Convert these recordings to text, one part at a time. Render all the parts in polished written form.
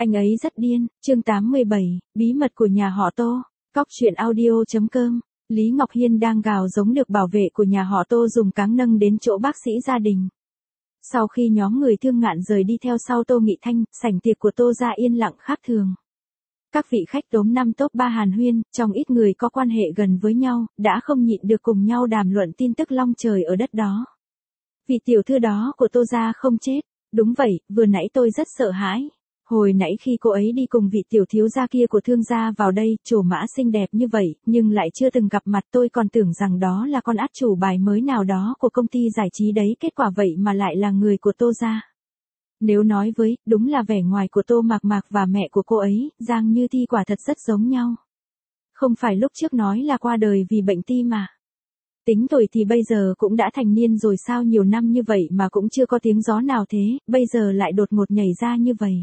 Anh ấy rất điên, chương 87, bí mật của nhà họ Tô, cóc truyện audio.com. Lý Ngọc Hiên đang gào giống được bảo vệ của nhà họ Tô dùng cáng nâng đến chỗ bác sĩ gia đình. Sau khi nhóm người Thương Ngạn rời đi theo sau Tô Nghị Thanh, sảnh tiệc của Tô gia yên lặng khác thường. Các vị khách top 5 top 3 hàn huyên, trong ít người có quan hệ gần với nhau, đã không nhịn được cùng nhau đàm luận tin tức long trời ở đất đó. Vị tiểu thư đó của Tô gia không chết. Đúng vậy, vừa nãy tôi rất sợ hãi. Hồi nãy khi cô ấy đi cùng vị tiểu thiếu gia kia của Thương gia vào đây, trổ mã xinh đẹp như vậy, nhưng lại chưa từng gặp mặt, tôi còn tưởng rằng đó là con át chủ bài mới nào đó của công ty giải trí đấy, kết quả vậy mà lại là người của Tô gia. Nếu nói với, đúng là vẻ ngoài của Tô Mạc Mạc và mẹ của cô ấy, Giang Như Thi quả thật rất giống nhau. Không phải lúc trước nói là qua đời vì bệnh tim mà. Tính tuổi thì bây giờ cũng đã thành niên rồi sao, nhiều năm như vậy mà cũng chưa có tiếng gió nào thế, bây giờ lại đột ngột nhảy ra như vậy.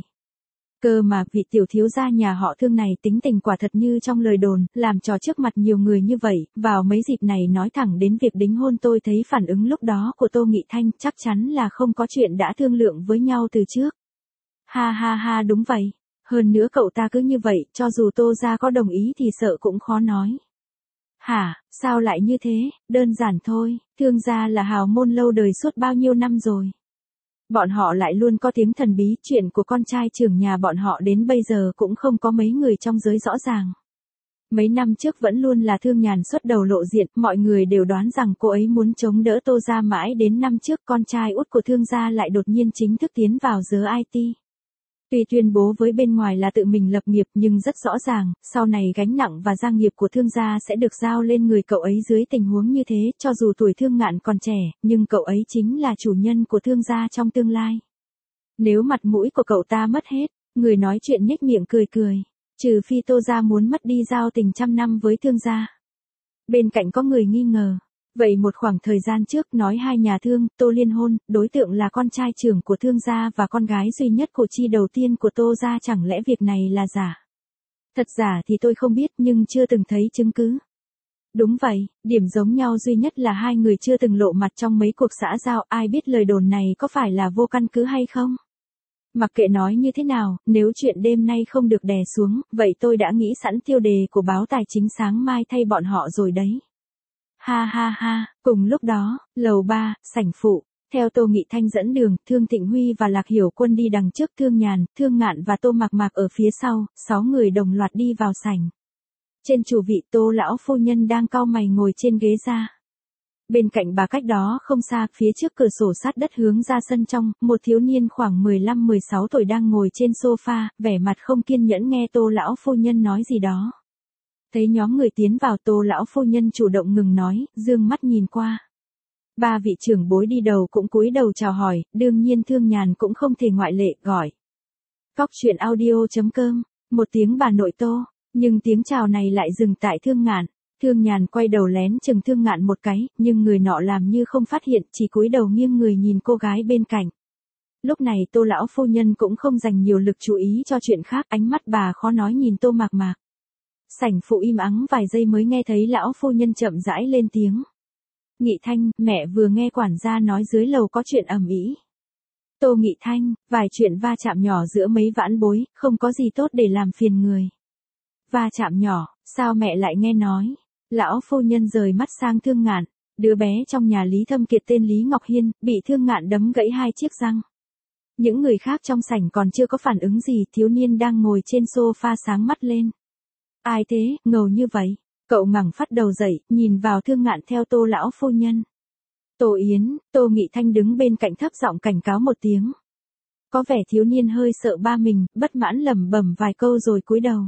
Cơ mà vị tiểu thiếu gia nhà họ Thương này tính tình quả thật như trong lời đồn, làm trò trước mặt nhiều người như vậy, vào mấy dịp này nói thẳng đến việc đính hôn. Tôi thấy phản ứng lúc đó của Tô Nghị Thanh chắc chắn là không có chuyện đã thương lượng với nhau từ trước. Ha ha ha, đúng vậy. Hơn nữa cậu ta cứ như vậy, cho dù Tô gia có đồng ý thì sợ cũng khó nói. Hả, sao lại như thế, đơn giản thôi, Thương gia là hào môn lâu đời suốt bao nhiêu năm rồi. Bọn họ lại luôn có tiếng thần bí, chuyện của con trai trưởng nhà bọn họ đến bây giờ cũng không có mấy người trong giới rõ ràng. Mấy năm trước vẫn luôn là Thương Nhàn xuất đầu lộ diện, mọi người đều đoán rằng cô ấy muốn chống đỡ Tô gia, mãi đến năm trước con trai út của Thương gia lại đột nhiên chính thức tiến vào giới IT. Tuy tuyên bố với bên ngoài là tự mình lập nghiệp nhưng rất rõ ràng, sau này gánh nặng và gia nghiệp của Thương gia sẽ được giao lên người cậu ấy. Dưới tình huống như thế, cho dù tuổi Thương Ngạn còn trẻ, nhưng cậu ấy chính là chủ nhân của Thương gia trong tương lai. Nếu mặt mũi của cậu ta mất hết, người nói chuyện nhếch miệng cười cười, trừ phi Tô gia muốn mất đi giao tình trăm năm với Thương gia. Bên cạnh có người nghi ngờ. Vậy một khoảng thời gian trước nói hai nhà Thương, Tô liên hôn, đối tượng là con trai trưởng của Thương gia và con gái duy nhất của chi đầu tiên của Tô gia, chẳng lẽ việc này là giả? Thật giả thì tôi không biết nhưng chưa từng thấy chứng cứ. Đúng vậy, điểm giống nhau duy nhất là hai người chưa từng lộ mặt trong mấy cuộc xã giao, ai biết lời đồn này có phải là vô căn cứ hay không? Mặc kệ nói như thế nào, nếu chuyện đêm nay không được đè xuống, vậy tôi đã nghĩ sẵn tiêu đề của báo tài chính sáng mai thay bọn họ rồi đấy. Ha ha ha, cùng lúc đó, lầu 3, sảnh phụ, theo Tô Nghị Thanh dẫn đường, Thương Thịnh Huy và Lạc Hiểu Quân đi đằng trước, Thương Nhàn, Thương Ngạn và Tô Mạc Mạc ở phía sau, 6 người đồng loạt đi vào sảnh. Trên chủ vị, Tô lão phu nhân đang cau mày ngồi trên ghế ra. Bên cạnh bà cách đó không xa, phía trước cửa sổ sát đất hướng ra sân trong, một thiếu niên khoảng 15-16 tuổi đang ngồi trên sofa, vẻ mặt không kiên nhẫn nghe Tô lão phu nhân nói gì đó. Thấy nhóm người tiến vào, Tô lão phu nhân chủ động ngừng nói, dương mắt nhìn qua. Ba vị trưởng bối đi đầu cũng cúi đầu chào hỏi, đương nhiên Thương Nhàn cũng không thể ngoại lệ, gọi. Cóc truyện audio.com, một tiếng bà nội Tô, nhưng tiếng chào này lại dừng tại Thương Ngạn. Thương Nhàn quay đầu lén chừng Thương Ngạn một cái, nhưng người nọ làm như không phát hiện, chỉ cúi đầu nghiêng người nhìn cô gái bên cạnh. Lúc này Tô lão phu nhân cũng không dành nhiều lực chú ý cho chuyện khác, ánh mắt bà khó nói nhìn Tô Mạc Mạc. Sảnh phụ im ắng vài giây mới nghe thấy lão phu nhân chậm rãi lên tiếng. Nghị Thanh, mẹ vừa nghe quản gia nói dưới lầu có chuyện ầm ĩ. Tô Nghị Thanh, vài chuyện va chạm nhỏ giữa mấy vãn bối, không có gì tốt để làm phiền người. Va chạm nhỏ, sao mẹ lại nghe nói? Lão phu nhân rời mắt sang Thương Ngạn, đứa bé trong nhà Lý Thâm Kiệt tên Lý Ngọc Hiên, bị Thương Ngạn đấm gãy 2 chiếc răng. Những người khác trong sảnh còn chưa có phản ứng gì, thiếu niên đang ngồi trên sofa sáng mắt lên. Ai thế, ngầu như vậy? Cậu ngẩng phát đầu dậy, nhìn vào Thương Ngạn theo Tô lão phu nhân. Tô Yến, Tô Nghị Thanh đứng bên cạnh thấp giọng cảnh cáo một tiếng. Có vẻ thiếu niên hơi sợ ba mình, bất mãn lẩm bẩm vài câu rồi cúi đầu.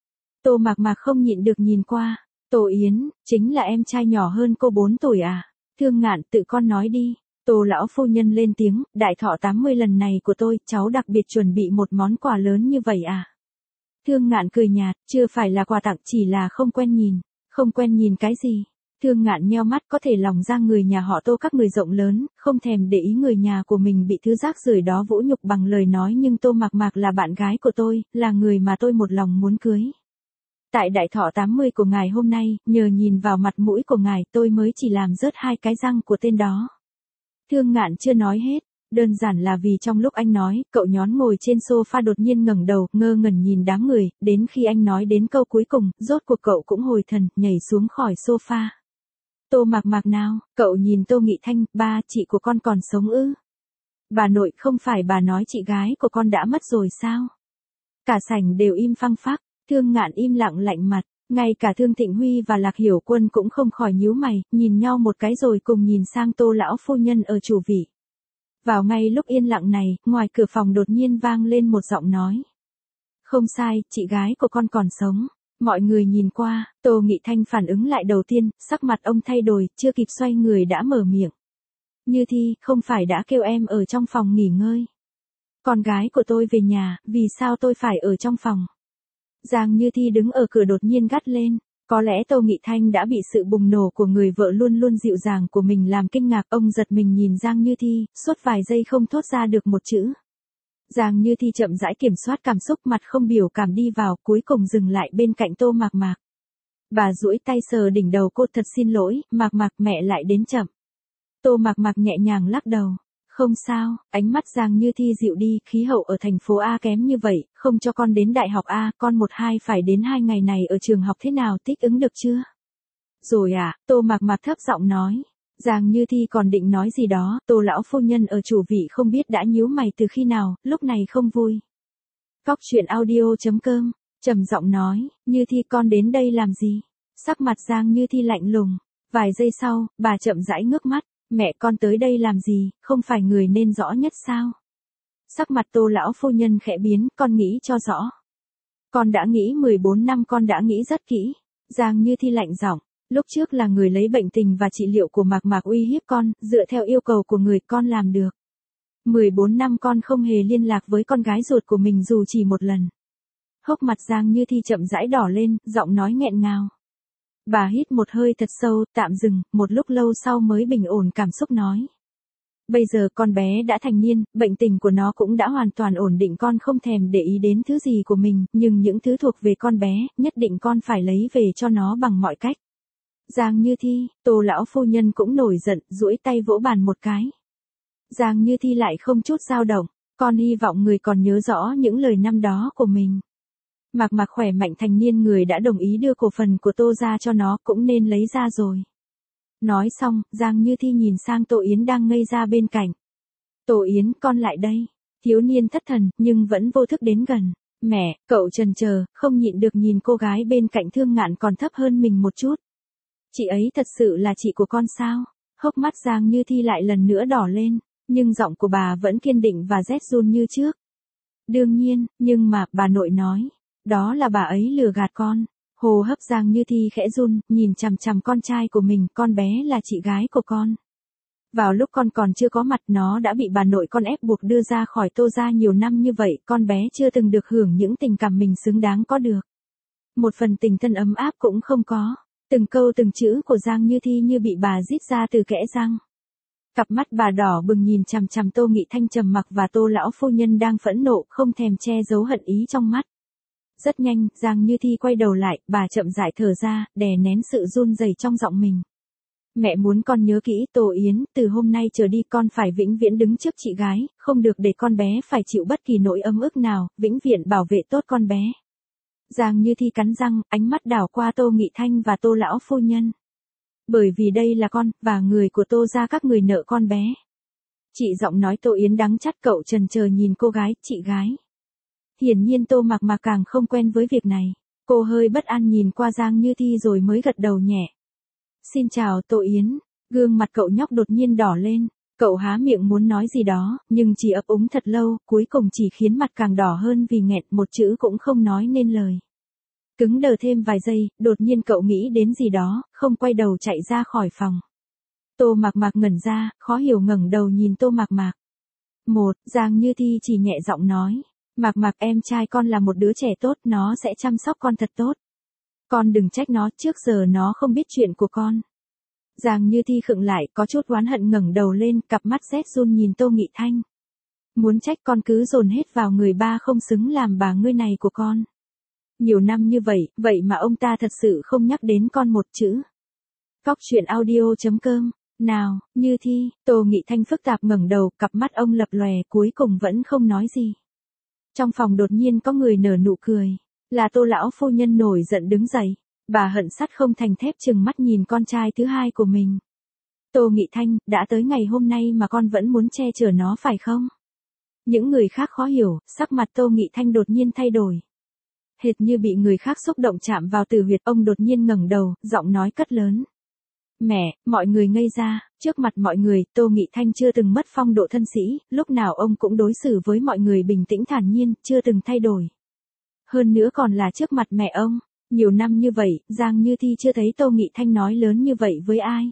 Tô Mạc Mạc không nhịn được nhìn qua. Tô Yến, chính là em trai nhỏ hơn cô 4 tuổi à? Thương Ngạn, tự con nói đi. Tô lão phu nhân lên tiếng, đại thọ 80 lần này của tôi, cháu đặc biệt chuẩn bị một món quà lớn như vậy à? Thương Ngạn cười nhạt, chưa phải là quà tặng, chỉ là không quen nhìn. Không quen nhìn cái gì? Thương Ngạn nheo mắt, có thể lòng ra người nhà họ Tô các người rộng lớn, không thèm để ý người nhà của mình bị thứ rác rưởi đó vũ nhục bằng lời nói, nhưng Tô Mạc Mạc là bạn gái của tôi, là người mà tôi một lòng muốn cưới. Tại đại thọ 80 của ngài hôm nay, nhờ nhìn vào mặt mũi của ngài, tôi mới chỉ làm rớt 2 cái răng của tên đó. Thương Ngạn chưa nói hết, Đơn giản là vì trong lúc anh nói, cậu nhón ngồi trên sofa đột nhiên ngẩng đầu, ngơ ngẩn nhìn đám người, đến khi anh nói đến câu cuối cùng, rốt cuộc cậu cũng hồi thần, nhảy xuống khỏi sofa. Tô Mạc Mạc nào, cậu nhìn Tô Nghị Thanh, ba, chị của con còn sống ư? Bà nội, không phải bà nói chị gái của con đã mất rồi sao? Cả sảnh đều im phăng phắc, Thương Ngạn im lặng lạnh mặt, ngay cả Thương Thịnh Huy và Lạc Hiểu Quân cũng không khỏi nhíu mày, nhìn nhau một cái rồi cùng nhìn sang Tô lão phu nhân ở chủ vị. Vào ngay lúc yên lặng này, ngoài cửa phòng đột nhiên vang lên một giọng nói. Không sai, chị gái của con còn sống. Mọi người nhìn qua, Tô Nghị Thanh phản ứng lại đầu tiên, sắc mặt ông thay đổi, chưa kịp xoay người đã mở miệng. Như Thi, không phải đã kêu em ở trong phòng nghỉ ngơi. Con gái của tôi về nhà, vì sao tôi phải ở trong phòng? Giang Như Thi đứng ở cửa đột nhiên gắt lên. Có lẽ Tô Nghị Thanh đã bị sự bùng nổ của người vợ luôn luôn dịu dàng của mình làm kinh ngạc. Ông giật mình nhìn Giang Như Thi, suốt vài giây không thốt ra được một chữ. Giang Như Thi chậm rãi kiểm soát cảm xúc, mặt không biểu cảm đi vào, cuối cùng dừng lại bên cạnh Tô Mạc Mạc. Bà duỗi tay sờ đỉnh đầu cô, thật xin lỗi, Mạc Mạc, mẹ lại đến chậm. Tô Mạc Mạc nhẹ nhàng lắc đầu. Không sao, ánh mắt Giang Như Thi dịu đi, khí hậu ở thành phố A kém như vậy, không cho con đến đại học A, con 1-2 phải đến 2 ngày này ở trường học thế nào, thích ứng được chưa? Rồi à, Tô Mạc Mạc thấp giọng nói. Giang Như Thi còn định nói gì đó, Tô lão phu nhân ở chủ vị không biết đã nhíu mày từ khi nào, lúc này không vui. Cóc truyện audio.com, trầm giọng nói, Như Thi con đến đây làm gì? Sắc mặt Giang Như Thi lạnh lùng. Vài giây sau, bà chậm rãi ngước mắt. Mẹ, con tới đây làm gì, không phải người nên rõ nhất sao? Sắc mặt Tô lão phu nhân khẽ biến, con nghĩ cho rõ. Con đã nghĩ 14 năm, con đã nghĩ rất kỹ. Giang Như Thi lạnh giọng, lúc trước là người lấy bệnh tình và trị liệu của Mạc Mạc uy hiếp con, dựa theo yêu cầu của người, con làm được. 14 năm con không hề liên lạc với con gái ruột của mình dù chỉ một lần. Hốc mặt Giang Như Thi chậm rãi đỏ lên, giọng nói nghẹn ngào. Bà hít một hơi thật sâu, tạm dừng, một lúc lâu sau mới bình ổn cảm xúc nói. Bây giờ con bé đã thành niên, bệnh tình của nó cũng đã hoàn toàn ổn định, con không thèm để ý đến thứ gì của mình, nhưng những thứ thuộc về con bé, nhất định con phải lấy về cho nó bằng mọi cách. Giang Như Thi, Tô lão phu nhân cũng nổi giận, duỗi tay vỗ bàn một cái. Giang Như Thi lại không chút dao động, con hy vọng người còn nhớ rõ những lời năm đó của mình. Mạc Mạc khỏe mạnh thành niên, người đã đồng ý đưa cổ phần của Tô ra cho nó cũng nên lấy ra rồi. Nói xong, Giang Như Thi nhìn sang Tô Yến đang ngây ra bên cạnh. Tô Yến, con lại đây. Thiếu niên thất thần, nhưng vẫn vô thức đến gần. Mẹ, cậu chần chờ, không nhịn được nhìn cô gái bên cạnh Thương Ngạn còn thấp hơn mình một chút. Chị ấy thật sự là chị của con sao? Hốc mắt Giang Như Thi lại lần nữa đỏ lên, nhưng giọng của bà vẫn kiên định và rét run như trước. Đương nhiên, nhưng mà, bà nội nói. Đó là bà ấy lừa gạt con. Hô hấp Giang Như Thi khẽ run, nhìn chằm chằm con trai của mình, con bé là chị gái của con. Vào lúc con còn chưa có mặt, nó đã bị bà nội con ép buộc đưa ra khỏi Tô ra nhiều năm như vậy, con bé chưa từng được hưởng những tình cảm mình xứng đáng có được. Một phần tình thân ấm áp cũng không có. Từng câu từng chữ của Giang Như Thi như bị bà rít ra từ kẽ răng. Cặp mắt bà đỏ bừng nhìn chằm chằm Tô Nghị Thanh trầm mặc và Tô lão phu nhân đang phẫn nộ, không thèm che giấu hận ý trong mắt. Rất nhanh, Giang Như Thi quay đầu lại, bà chậm rãi thở ra, đè nén sự run rẩy trong giọng mình. Mẹ muốn con nhớ kỹ, Tô Yến, từ hôm nay trở đi con phải vĩnh viễn đứng trước chị gái, không được để con bé phải chịu bất kỳ nỗi ấm ức nào, vĩnh viễn bảo vệ tốt con bé. Giang Như Thi cắn răng, ánh mắt đảo qua Tô Nghị Thanh và Tô lão phu nhân. Bởi vì đây là con, và người của Tô ra các người nợ con bé. Chị giọng nói Tô Yến đắng chát, cậu chần chờ nhìn cô gái, chị gái. Hiển nhiên Tô Mạc Mạc càng không quen với việc này. Cô hơi bất an nhìn qua Giang Như Thi rồi mới gật đầu nhẹ. Xin chào Tô Yến. Gương mặt cậu nhóc đột nhiên đỏ lên. Cậu há miệng muốn nói gì đó, nhưng chỉ ấp úng thật lâu, cuối cùng chỉ khiến mặt càng đỏ hơn vì nghẹn, một chữ cũng không nói nên lời. Cứng đờ thêm vài giây, đột nhiên cậu nghĩ đến gì đó, không quay đầu chạy ra khỏi phòng. Tô Mạc Mạc ngẩn ra, khó hiểu ngẩng đầu nhìn Tô Mạc Mạc. Giang Như Thi chỉ nhẹ giọng nói. Mạc Mạc, em trai con là một đứa trẻ tốt, nó sẽ chăm sóc con thật tốt. Con đừng trách nó, trước giờ nó không biết chuyện của con. Giang Như Thi khựng lại, có chút oán hận ngẩng đầu lên, cặp mắt rét run nhìn Tô Nghị Thanh. Muốn trách con cứ dồn hết vào người ba không xứng làm bà ngươi này của con. Nhiều năm như vậy, vậy mà ông ta thật sự không nhắc đến con một chữ. Cóc truyện audio.com Nào, Như Thi, Tô Nghị Thanh phức tạp ngẩng đầu, cặp mắt ông lập lòe, cuối cùng vẫn không nói gì. Trong phòng đột nhiên có người nở nụ cười. Là Tô lão phu nhân nổi giận đứng dậy. Bà hận sắt không thành thép trừng mắt nhìn con trai thứ hai của mình. Tô Nghị Thanh, đã tới ngày hôm nay mà con vẫn muốn che chở nó phải không? Những người khác khó hiểu, sắc mặt Tô Nghị Thanh đột nhiên thay đổi. Hệt như bị người khác xúc động chạm vào tử huyệt, ông đột nhiên ngẩng đầu, giọng nói cất lớn. Mẹ, mọi người ngây ra, trước mặt mọi người, Tô Nghị Thanh chưa từng mất phong độ thân sĩ, lúc nào ông cũng đối xử với mọi người bình tĩnh thản nhiên, chưa từng thay đổi. Hơn nữa còn là trước mặt mẹ ông, nhiều năm như vậy, Giang Như Thi chưa thấy Tô Nghị Thanh nói lớn như vậy với ai.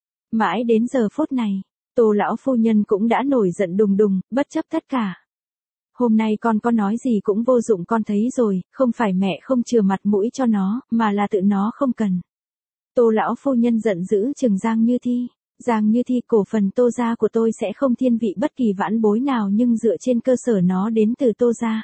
Mãi đến giờ phút này, Tô lão phu nhân cũng đã nổi giận đùng đùng, bất chấp tất cả. Hôm nay con có nói gì cũng vô dụng, con thấy rồi, không phải mẹ không chừa mặt mũi cho nó, mà là tự nó không cần. Tô lão phu nhân giận dữ chừng Giang Như Thi. Giang Như Thi, cổ phần Tô gia của tôi sẽ không thiên vị bất kỳ vãn bối nào, nhưng dựa trên cơ sở nó đến từ Tô gia.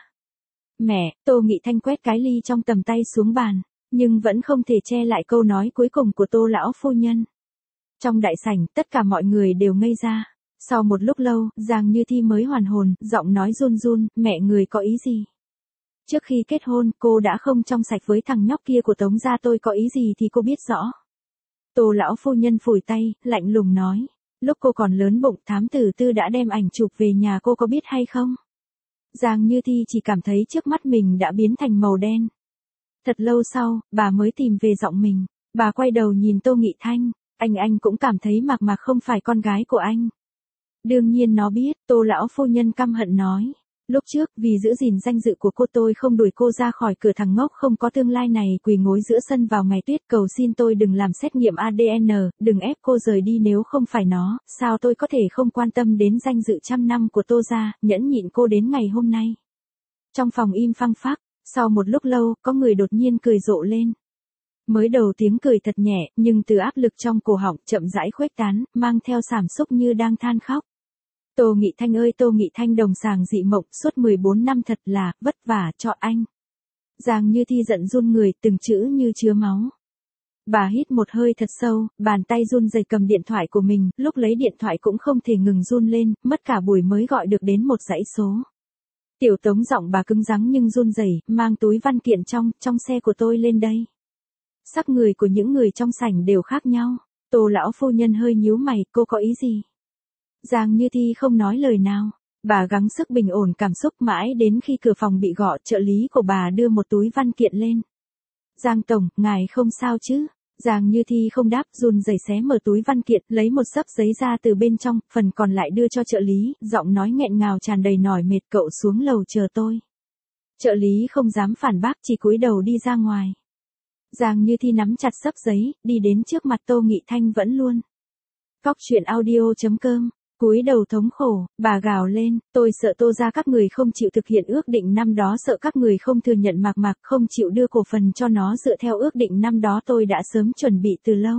Mẹ, Tô Nghị Thanh quét cái ly trong tầm tay xuống bàn, nhưng vẫn không thể che lại câu nói cuối cùng của Tô lão phu nhân. Trong đại sảnh, tất cả mọi người đều ngây ra. Sau một lúc lâu, Giang Như Thi mới hoàn hồn, giọng nói run run, mẹ người có ý gì? Trước khi kết hôn, cô đã không trong sạch với thằng nhóc kia của Tống gia, tôi có ý gì thì cô biết rõ. Tô lão phu nhân phủi tay, lạnh lùng nói. Lúc cô còn lớn bụng, thám tử Tư đã đem ảnh chụp về nhà, cô có biết hay không? Giang Như Thi chỉ cảm thấy trước mắt mình đã biến thành màu đen. Thật lâu sau, bà mới tìm về giọng mình. Bà quay đầu nhìn Tô Nghị Thanh. Anh cũng cảm thấy Mạc Mạc không phải con gái của anh. Đương nhiên nó biết, Tô lão phu nhân căm hận nói. Lúc trước, vì giữ gìn danh dự của cô, tôi không đuổi cô ra khỏi cửa, thằng ngốc không có tương lai này quỳ gối giữa sân vào ngày tuyết cầu xin tôi đừng làm xét nghiệm ADN, đừng ép cô rời đi, nếu không phải nó, sao tôi có thể không quan tâm đến danh dự trăm năm của Tô gia, nhẫn nhịn cô đến ngày hôm nay. Trong phòng im phăng phắc, sau một lúc lâu, có người đột nhiên cười rộ lên. Mới đầu tiếng cười thật nhẹ, nhưng từ áp lực trong cổ họng chậm rãi khuếch tán, mang theo cảm xúc như đang than khóc. Tô Nghị Thanh ơi, Tô Nghị Thanh đồng sàng dị mộng, suốt 14 năm thật là vất vả cho anh. Giang Như Thi giận run người, từng chữ như chứa máu. Bà hít một hơi thật sâu, bàn tay run rẩy cầm điện thoại của mình, lúc lấy điện thoại cũng không thể ngừng run lên, mất cả buổi mới gọi được đến một dãy số. Tiểu Tống, giọng bà cứng rắn nhưng run rẩy, mang túi văn kiện trong xe của tôi lên đây. Sắc người của những người trong sảnh đều khác nhau. Tô lão phu nhân hơi nhíu mày, cô có ý gì? Giang Như Thi không nói lời nào. Bà gắng sức bình ổn cảm xúc mãi đến khi cửa phòng bị gõ, trợ lý của bà đưa một túi văn kiện lên. Giang tổng, ngài không sao chứ? Giang Như Thi không đáp, run rẩy xé mở túi văn kiện, lấy một xấp giấy ra từ bên trong, phần còn lại đưa cho trợ lý, giọng nói nghẹn ngào tràn đầy nổi mệt, cậu xuống lầu chờ tôi. Trợ lý không dám phản bác, chỉ cúi đầu đi ra ngoài. Giang Như Thi nắm chặt xấp giấy, đi đến trước mặt Tô Nghị Thanh vẫn luôn. Cóc truyện audio.com, cúi đầu thống khổ, bà gào lên, tôi sợ Tô gia các người không chịu thực hiện ước định năm đó, sợ các người không thừa nhận Mạc Mạc, không chịu đưa cổ phần cho nó dựa theo ước định năm đó, tôi đã sớm chuẩn bị từ lâu.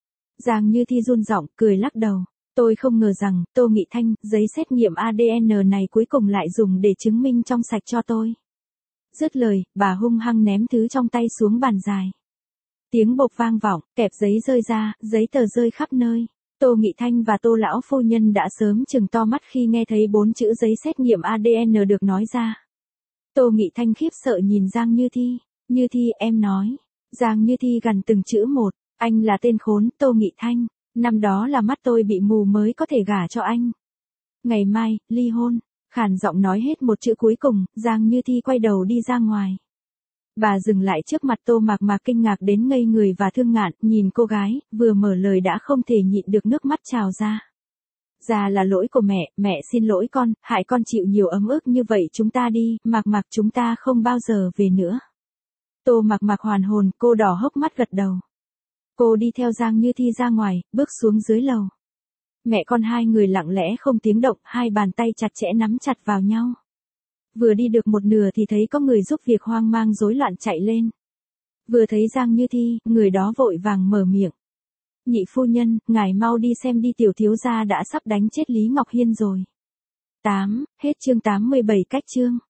Giang Như Thi run giọng, cười lắc đầu. Tôi không ngờ rằng, Tô Nghị Thanh, giấy xét nghiệm ADN này cuối cùng lại dùng để chứng minh trong sạch cho tôi. Dứt lời, bà hung hăng ném thứ trong tay xuống bàn dài. Tiếng bộp vang vọng, kẹp giấy rơi ra, giấy tờ rơi khắp nơi. Tô Nghị Thanh và Tô lão phu nhân đã sớm trừng to mắt khi nghe thấy 4 chữ giấy xét nghiệm ADN được nói ra. Tô Nghị Thanh khiếp sợ nhìn Giang Như Thi. Như Thi, em nói. Giang Như Thi gằn từng chữ một. Anh là tên khốn, Tô Nghị Thanh. Năm đó là mắt tôi bị mù mới có thể gả cho anh. Ngày mai, ly hôn. Khàn giọng nói hết một chữ cuối cùng, Giang Như Thi quay đầu đi ra ngoài. Bà dừng lại trước mặt Tô Mạc Mạc, kinh ngạc đến ngây người và thương ngạn, nhìn cô gái, vừa mở lời đã không thể nhịn được nước mắt trào ra. Già là lỗi của mẹ xin lỗi con, hại con chịu nhiều ấm ức như vậy, chúng ta đi, Mạc Mạc, chúng ta không bao giờ về nữa. Tô Mạc Mạc hoàn hồn, cô đỏ hốc mắt gật đầu. Cô đi theo Giang Như Thi ra ngoài, bước xuống dưới lầu. Mẹ con hai người lặng lẽ không tiếng động, hai bàn tay chặt chẽ nắm chặt vào nhau. Vừa đi được một nửa thì thấy có người giúp việc hoang mang rối loạn chạy lên. Vừa thấy Giang Như Thi, người đó vội vàng mở miệng. Nhị phu nhân, ngài mau đi xem đi, tiểu thiếu gia đã sắp đánh chết Lý Ngọc Hiên rồi. Hết chương 87 cách chương.